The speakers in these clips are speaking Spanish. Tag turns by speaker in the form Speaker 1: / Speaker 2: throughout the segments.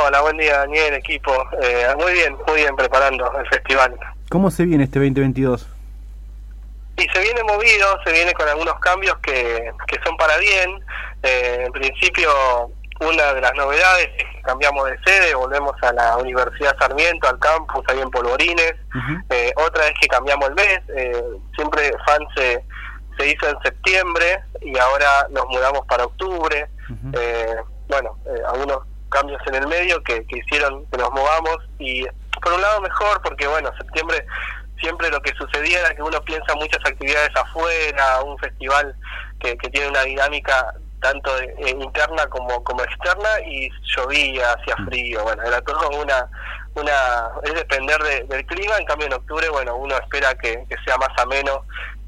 Speaker 1: Hola, buen día, Daniel, equipo. Muy bien preparando el festival.
Speaker 2: ¿Cómo se viene este 2022?
Speaker 1: Y se viene movido, se viene con algunos cambios que son para bien. En principio, una de las novedades es que cambiamos de sede, volvemos a la Universidad Sarmiento, al campus, ahí en Polvorines. Otra es que cambiamos el mes. Siempre FAN se hizo en septiembre y ahora nos mudamos para octubre. Algunos cambios en el medio que hicieron que nos movamos, y por un lado mejor porque septiembre siempre lo que sucedía era que uno piensa muchas actividades afuera, un festival que tiene una dinámica tanto interna como externa, y llovía, hacía frío, era todo es depender del clima. En cambio en octubre uno espera que sea más ameno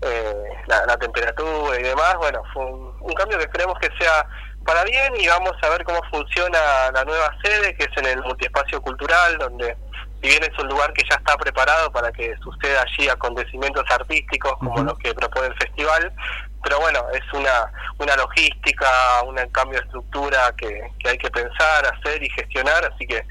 Speaker 1: la temperatura y demás. Fue un cambio que esperemos que sea para bien, y vamos a ver cómo funciona la nueva sede, que es en el Multiespacio Cultural, donde si bien es un lugar que ya está preparado para que suceda allí acontecimientos artísticos como los que propone el festival, pero es una logística, un cambio de estructura que hay que pensar, hacer y gestionar, así que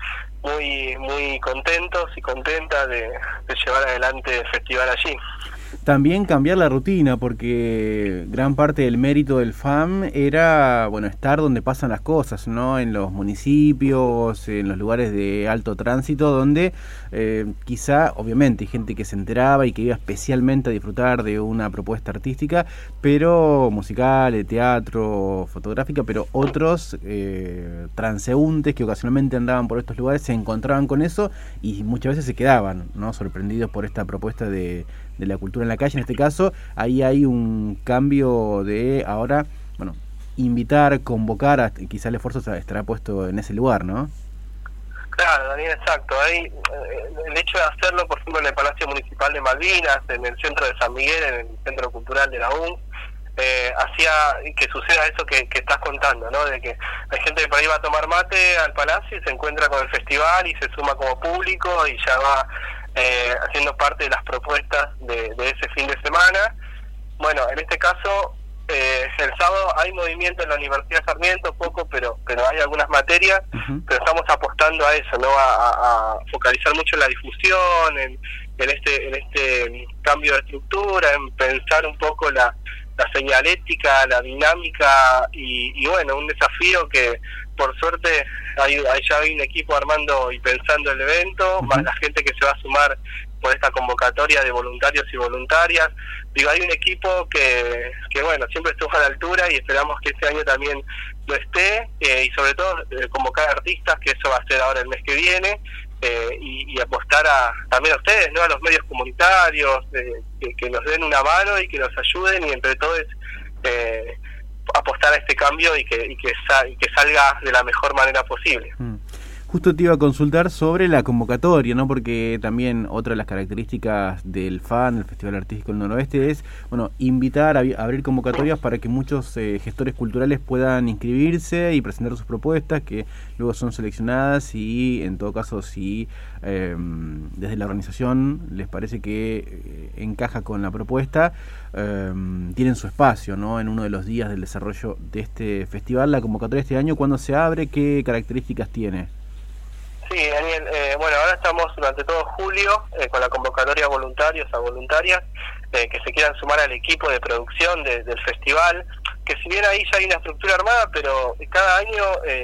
Speaker 1: muy contentos y contentas de llevar adelante el festival allí.
Speaker 2: También cambiar la rutina, porque gran parte del mérito del FAM era estar donde pasan las cosas, ¿no? En los municipios, en los lugares de alto tránsito, donde quizá, obviamente, hay gente que se enteraba y que iba especialmente a disfrutar de una propuesta artística, pero musical, de teatro, fotográfica, pero otros transeúntes que ocasionalmente andaban por estos lugares se encontraban con eso y muchas veces se quedaban, ¿no? Sorprendidos por esta propuesta de la cultura en la calle. En este caso, ahí hay un cambio de ahora, invitar, convocar, quizá el esfuerzo estará puesto en ese lugar, ¿no?
Speaker 1: Claro, Daniel, exacto. Ahí, el hecho de hacerlo, por ejemplo, en el Palacio Municipal de Malvinas, en el centro de San Miguel, en el Centro Cultural de la UNC, hacía que suceda eso que estás contando, ¿no? De que hay gente que por ahí va a tomar mate al Palacio y se encuentra con el festival y se suma como público y ya va haciendo parte de las propuestas de ese fin de semana. En este caso, el sábado hay movimiento en la Universidad Sarmiento, poco, pero hay algunas materias, pero estamos apostando a eso, ¿no? A focalizar mucho en la difusión, en este cambio de estructura, en pensar un poco la señalética, la dinámica y un desafío que por suerte ya hay un equipo armando y pensando el evento, más la gente que se va a sumar por esta convocatoria de voluntarios y voluntarias. Hay un equipo que siempre estuvo a la altura y esperamos que este año también lo esté, y sobre todo convocar artistas, que eso va a ser ahora el mes que viene, y apostar también a ustedes, ¿no? A los medios comunitarios, que nos den una mano y que nos ayuden, y entre todos apostar a este cambio y que salga de la mejor manera posible.
Speaker 2: Justo te iba a consultar sobre la convocatoria, ¿no? Porque también otra de las características del FAN, el Festival Artístico del Noroeste, es invitar a abrir convocatorias para que muchos gestores culturales puedan inscribirse y presentar sus propuestas, que luego son seleccionadas y, en todo caso, si desde la organización les parece que encaja con la propuesta, tienen su espacio, ¿no? En uno de los días del desarrollo de este festival. La convocatoria este año, ¿cuándo se abre? ¿Qué características tiene?
Speaker 1: Sí, Daniel, ahora estamos durante todo julio con la convocatoria a voluntarios, a voluntarias que se quieran sumar al equipo de producción del festival, que si bien ahí ya hay una estructura armada, pero cada año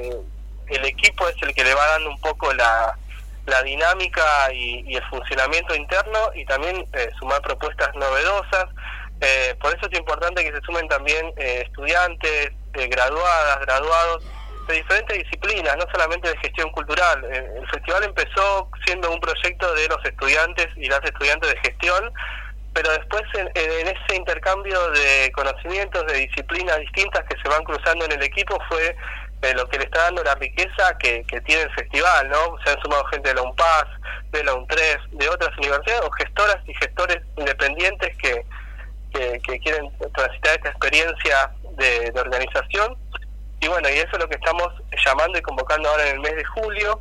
Speaker 1: el equipo es el que le va dando un poco la dinámica y el funcionamiento interno, y también sumar propuestas novedosas. Por eso es importante que se sumen también estudiantes, graduadas, graduados, de diferentes disciplinas, no solamente de gestión cultural. El festival empezó siendo un proyecto de los estudiantes y las estudiantes de gestión, pero después en ese intercambio de conocimientos, de disciplinas distintas que se van cruzando en el equipo, fue lo que le está dando la riqueza que tiene el festival, ¿no? Se han sumado gente de la UNPAS, de la UNTRES, de otras universidades, o gestoras y gestores independientes que quieren transitar esta experiencia de organización. Y y eso es lo que estamos llamando y convocando ahora en el mes de julio.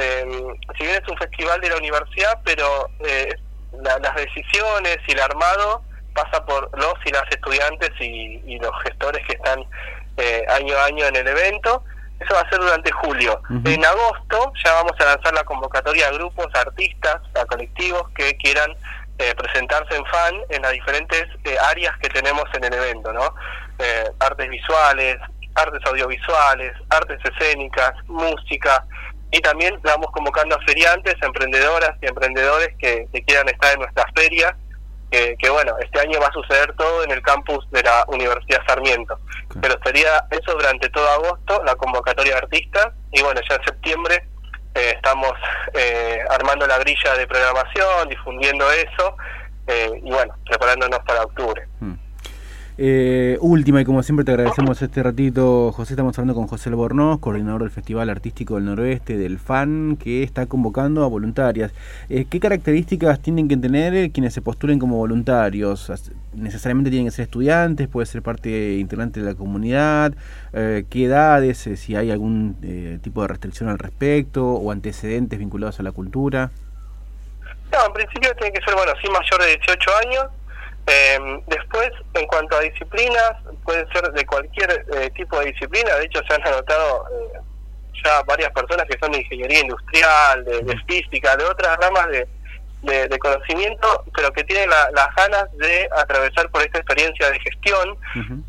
Speaker 1: Si bien es un festival de la universidad, pero las decisiones y el armado pasa por los y las estudiantes y los gestores que están año a año en el evento. Eso va a ser durante julio. En agosto ya vamos a lanzar la convocatoria a grupos, a artistas, a colectivos que quieran presentarse en FAN en las diferentes áreas que tenemos en el evento, ¿no? Artes visuales, artes audiovisuales, artes escénicas, música, y también vamos convocando a feriantes, emprendedoras y emprendedores que quieran estar en nuestra feria, que bueno, este año va a suceder todo en el campus de la Universidad Sarmiento. Pero sería eso durante todo agosto, la convocatoria de artistas, y bueno, ya en septiembre estamos armando la grilla de programación, difundiendo eso, y bueno, preparándonos para octubre.
Speaker 2: Última, y como siempre te agradecemos este ratito, José. Estamos hablando con José Albornoz, coordinador del Festival Artístico del Noroeste, del FAN, que está convocando a voluntarias. ¿Qué características tienen que tener quienes se postulen como voluntarios? ¿Necesariamente tienen que ser estudiantes? ¿Puede ser parte integrante de la comunidad? ¿Qué edades? Si hay algún tipo de restricción al respecto o antecedentes vinculados a la cultura.
Speaker 1: No, en principio tiene que ser, bueno, sí, mayor de 18 años. Después, en cuanto a disciplinas, pueden ser de cualquier tipo de disciplina. De hecho, se han anotado ya varias personas que son de ingeniería industrial, de física, de otras ramas de conocimiento, pero que tienen las ganas de atravesar por esta experiencia de gestión,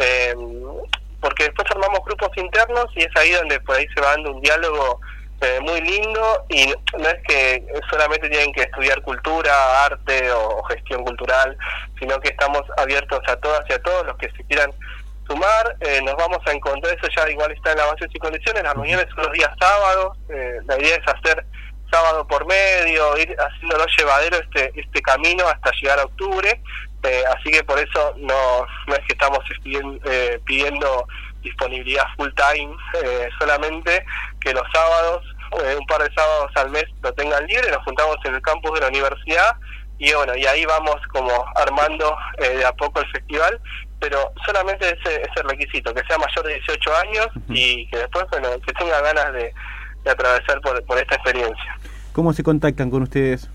Speaker 1: porque después armamos grupos internos y es ahí donde por ahí se va dando un diálogo muy lindo, y no es que solamente tienen que estudiar cultura, arte o gestión cultural, sino que estamos abiertos a todas y a todos los que se quieran sumar. Nos vamos a encontrar, eso ya igual está en las bases y condiciones. Las reuniones son los días sábados, la idea es hacer sábado por medio, ir haciéndolo llevadero este camino hasta llegar a octubre, así que por eso no es que estamos pidiendo disponibilidad full time, solamente que los sábados, un par de sábados al mes lo tengan libre. Nos juntamos en el campus de la universidad y bueno, y ahí vamos como armando de a poco el festival, pero solamente ese requisito, que sea mayor de 18 años y que después, bueno, que tenga ganas de atravesar por esta experiencia.
Speaker 2: ¿Cómo se contactan con ustedes?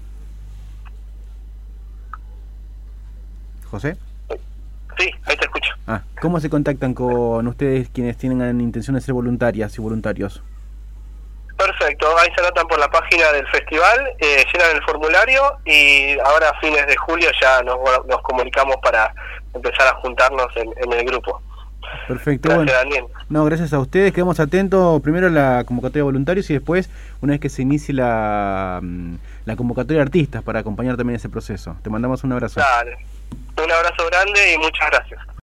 Speaker 2: ¿José?
Speaker 1: Sí, ahí te escucho.
Speaker 2: ¿Cómo se contactan con ustedes quienes tienen intención de ser voluntarias y voluntarios?
Speaker 1: Perfecto, ahí se anotan por la página del festival, llenan el formulario y ahora a fines de julio ya nos comunicamos para empezar a juntarnos en el grupo.
Speaker 2: Perfecto.
Speaker 1: Gracias, Daniel.
Speaker 2: No, gracias a ustedes. Quedamos atentos primero a la convocatoria de voluntarios y después, una vez que se inicie la convocatoria de artistas, para acompañar también ese proceso. Te mandamos un abrazo.
Speaker 1: Dale. Un abrazo grande y muchas gracias.